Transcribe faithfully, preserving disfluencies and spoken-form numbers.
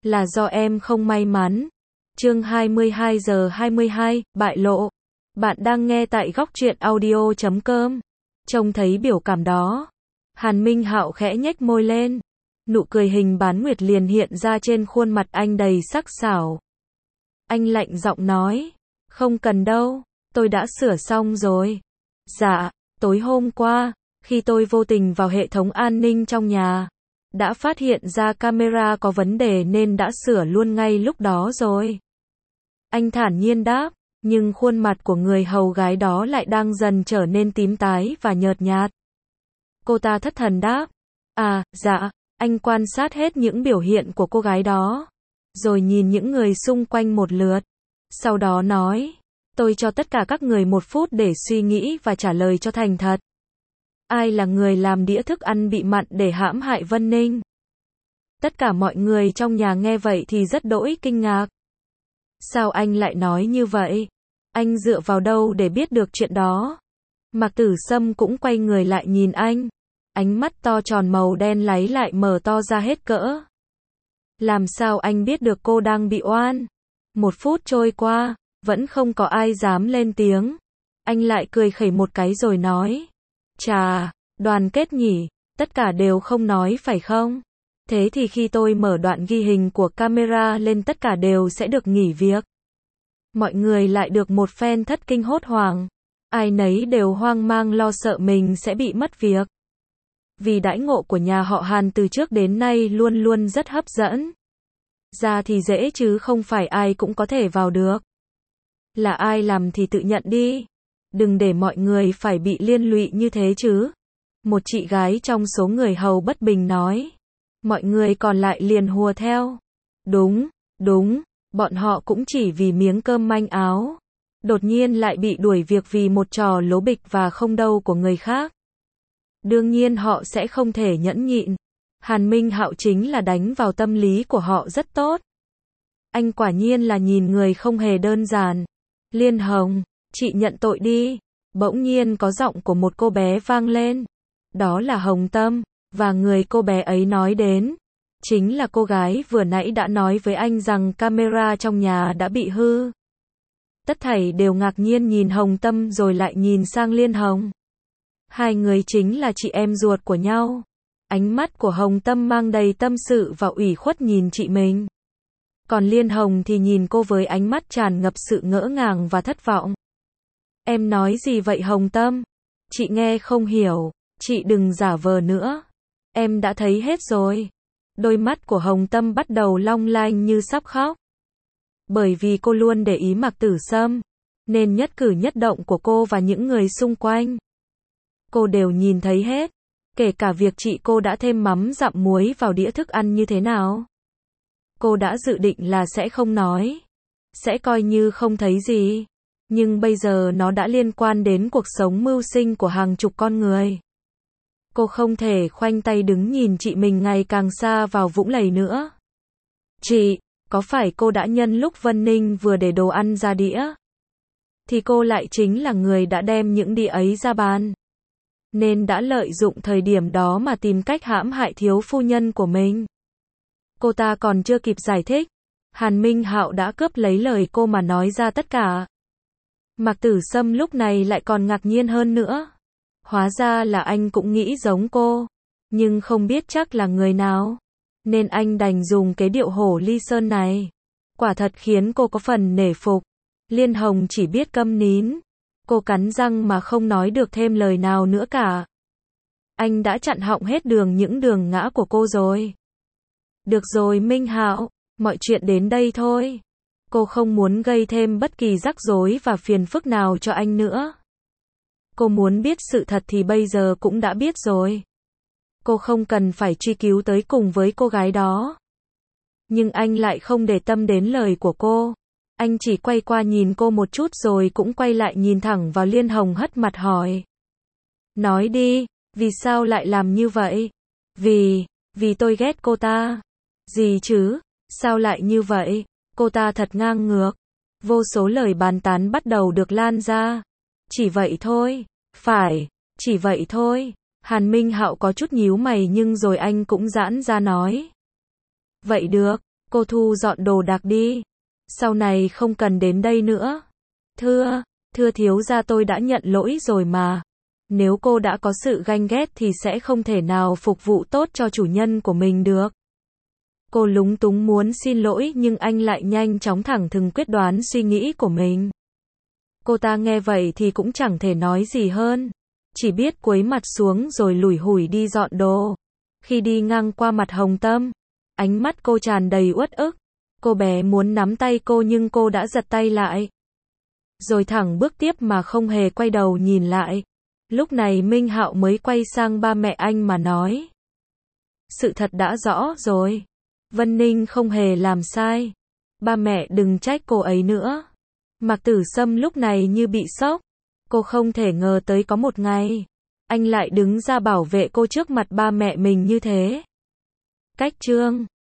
Là do em không may mắn. Chương hai mươi hai giờ hai mươi hai, bại lộ. Bạn đang nghe tại góc truyện audio chấm com. Trông thấy biểu cảm đó, Hàn Minh Hạo khẽ nhếch môi lên. Nụ cười hình bán nguyệt liền hiện ra trên khuôn mặt anh đầy sắc sảo. Anh lạnh giọng nói, không cần đâu, tôi đã sửa xong rồi. Dạ, tối hôm qua, khi tôi vô tình vào hệ thống an ninh trong nhà, đã phát hiện ra camera có vấn đề nên đã sửa luôn ngay lúc đó rồi. Anh thản nhiên đáp, nhưng khuôn mặt của người hầu gái đó lại đang dần trở nên tím tái và nhợt nhạt. Cô ta thất thần đáp, à, dạ, anh quan sát hết những biểu hiện của cô gái đó, rồi nhìn những người xung quanh một lượt. Sau đó nói, tôi cho tất cả các người một phút để suy nghĩ và trả lời cho thành thật. Ai là người làm đĩa thức ăn bị mặn để hãm hại Vân Ninh? Tất cả mọi người trong nhà nghe vậy thì rất đỗi kinh ngạc. Sao anh lại nói như vậy? Anh dựa vào đâu để biết được chuyện đó? Mạc Tử Sâm cũng quay người lại nhìn anh. Ánh mắt to tròn màu đen láy lại mở to ra hết cỡ. Làm sao anh biết được cô đang bị oan? Một phút trôi qua, vẫn không có ai dám lên tiếng. Anh lại cười khẩy một cái rồi nói, chà, đoàn kết nhỉ, tất cả đều không nói phải không? Thế thì khi tôi mở đoạn ghi hình của camera lên tất cả đều sẽ được nghỉ việc. Mọi người lại được một phen thất kinh hốt hoảng. Ai nấy đều hoang mang lo sợ mình sẽ bị mất việc. Vì đãi ngộ của nhà họ Hàn từ trước đến nay luôn luôn rất hấp dẫn. Ra thì dễ chứ không phải ai cũng có thể vào được. Là ai làm thì tự nhận đi. Đừng để mọi người phải bị liên lụy như thế chứ. Một chị gái trong số người hầu bất bình nói. Mọi người còn lại liền hùa theo. Đúng, đúng, bọn họ cũng chỉ vì miếng cơm manh áo. Đột nhiên lại bị đuổi việc vì một trò lố bịch và không đâu của người khác. Đương nhiên họ sẽ không thể nhẫn nhịn. Hàn Minh Hạo chính là đánh vào tâm lý của họ rất tốt. Anh quả nhiên là nhìn người không hề đơn giản. Liên Hồng, chị nhận tội đi. Bỗng nhiên có giọng của một cô bé vang lên. Đó là Hồng Tâm, và người cô bé ấy nói đến chính là cô gái vừa nãy đã nói với anh rằng camera trong nhà đã bị hư. Tất thảy đều ngạc nhiên nhìn Hồng Tâm rồi lại nhìn sang Liên Hồng. Hai người chính là chị em ruột của nhau. Ánh mắt của Hồng Tâm mang đầy tâm sự và ủy khuất nhìn chị mình. Còn Liên Hồng thì nhìn cô với ánh mắt tràn ngập sự ngỡ ngàng và thất vọng. Em nói gì vậy Hồng Tâm? Chị nghe không hiểu, chị đừng giả vờ nữa. Em đã thấy hết rồi. Đôi mắt của Hồng Tâm bắt đầu long lanh như sắp khóc. Bởi vì cô luôn để ý Mạc Tử Sâm, nên nhất cử nhất động của cô và những người xung quanh, cô đều nhìn thấy hết. Kể cả việc chị cô đã thêm mắm dặm muối vào đĩa thức ăn như thế nào. Cô đã dự định là sẽ không nói. Sẽ coi như không thấy gì. Nhưng bây giờ nó đã liên quan đến cuộc sống mưu sinh của hàng chục con người. Cô không thể khoanh tay đứng nhìn chị mình ngày càng xa vào vũng lầy nữa. Chị, có phải cô đã nhân lúc Vân Ninh vừa để đồ ăn ra đĩa, thì cô lại chính là người đã đem những đĩa ấy ra bàn, nên đã lợi dụng thời điểm đó mà tìm cách hãm hại thiếu phu nhân của mình. Cô ta còn chưa kịp giải thích, Hàn Minh Hạo đã cướp lấy lời cô mà nói ra tất cả. Mạc Tử Sâm lúc này lại còn ngạc nhiên hơn nữa. Hóa ra là anh cũng nghĩ giống cô, nhưng không biết chắc là người nào, nên anh đành dùng cái điệu hổ ly sơn này. Quả thật khiến cô có phần nể phục. Liên Hồng chỉ biết câm nín. Cô cắn răng mà không nói được thêm lời nào nữa cả. Anh đã chặn họng hết đường những đường ngã của cô rồi. Được rồi Minh Hạo, mọi chuyện đến đây thôi. Cô không muốn gây thêm bất kỳ rắc rối và phiền phức nào cho anh nữa. Cô muốn biết sự thật thì bây giờ cũng đã biết rồi. Cô không cần phải truy cứu tới cùng với cô gái đó. Nhưng anh lại không để tâm đến lời của cô. Anh chỉ quay qua nhìn cô một chút rồi cũng quay lại nhìn thẳng vào Liên Hồng hất mặt hỏi. Nói đi, vì sao lại làm như vậy? Vì, vì tôi ghét cô ta. Gì chứ? Sao lại như vậy? Cô ta thật ngang ngược. Vô số lời bàn tán bắt đầu được lan ra. Chỉ vậy thôi. Phải, chỉ vậy thôi. Hàn Minh Hạo có chút nhíu mày nhưng rồi anh cũng giãn ra nói. Vậy được, Cô thu dọn đồ đạc đi. Sau này không cần đến đây nữa. Thưa, thưa thiếu gia tôi đã nhận lỗi rồi mà. Nếu cô đã có sự ganh ghét thì sẽ không thể nào phục vụ tốt cho chủ nhân của mình được. Cô lúng túng muốn xin lỗi nhưng anh lại nhanh chóng thẳng thừng quyết đoán suy nghĩ của mình. Cô ta nghe vậy thì cũng chẳng thể nói gì hơn. Chỉ biết cúi mặt xuống rồi lủi hủi đi dọn đồ. Khi đi ngang qua mặt Hồng Tâm, ánh mắt cô tràn đầy uất ức. Cô bé muốn nắm tay cô nhưng cô đã giật tay lại. Rồi thẳng bước tiếp mà không hề quay đầu nhìn lại. Lúc này Minh Hạo mới quay sang ba mẹ anh mà nói. Sự thật đã rõ rồi. Vân Ninh không hề làm sai. Ba mẹ đừng trách cô ấy nữa. Mạc Tử Sâm lúc này như bị sốc. Cô không thể ngờ tới có một ngày anh lại đứng ra bảo vệ cô trước mặt ba mẹ mình như thế. Cách chương